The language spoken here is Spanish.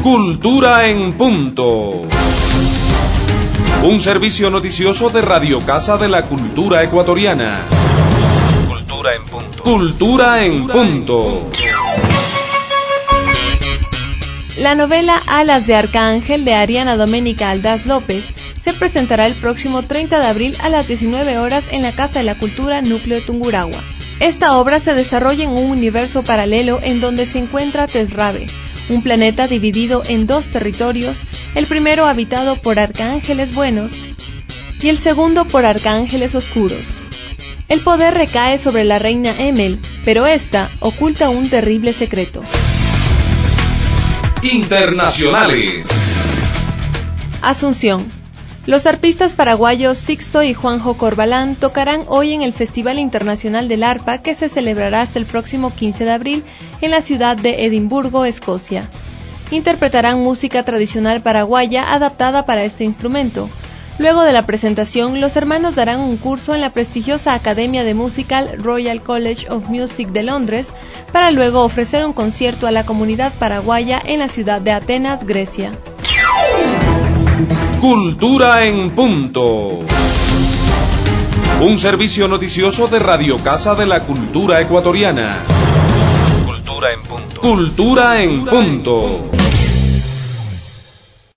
Cultura en Punto. Un servicio noticioso de Radio Casa de la Cultura Ecuatoriana. Cultura en Punto. Cultura en Punto. La novela Alas de Arcángel de Ariana Doménica Aldaz López se presentará el próximo 30 de abril a las 19 horas en la Casa de la Cultura Núcleo Tungurahua. Esta obra se desarrolla en un universo paralelo en donde se encuentra Tesrabe, un planeta dividido en dos territorios, el primero habitado por arcángeles buenos y el segundo por arcángeles oscuros. El poder recae sobre la reina Emel, pero esta oculta un terrible secreto. Internacionales. Asunción. Los arpistas paraguayos Sixto y Juanjo Corbalán tocarán hoy en el Festival Internacional del Arpa, que se celebrará hasta el próximo 15 de abril en la ciudad de Edimburgo, Escocia. Interpretarán música tradicional paraguaya adaptada para este instrumento. Luego de la presentación, los hermanos darán un curso en la prestigiosa Academia de Música Royal College of Music de Londres, para luego ofrecer un concierto a la comunidad paraguaya en la ciudad de Atenas, Grecia. Cultura en Punto. Un servicio noticioso de Radio Casa de la Cultura Ecuatoriana. Cultura en Punto. Cultura en Punto.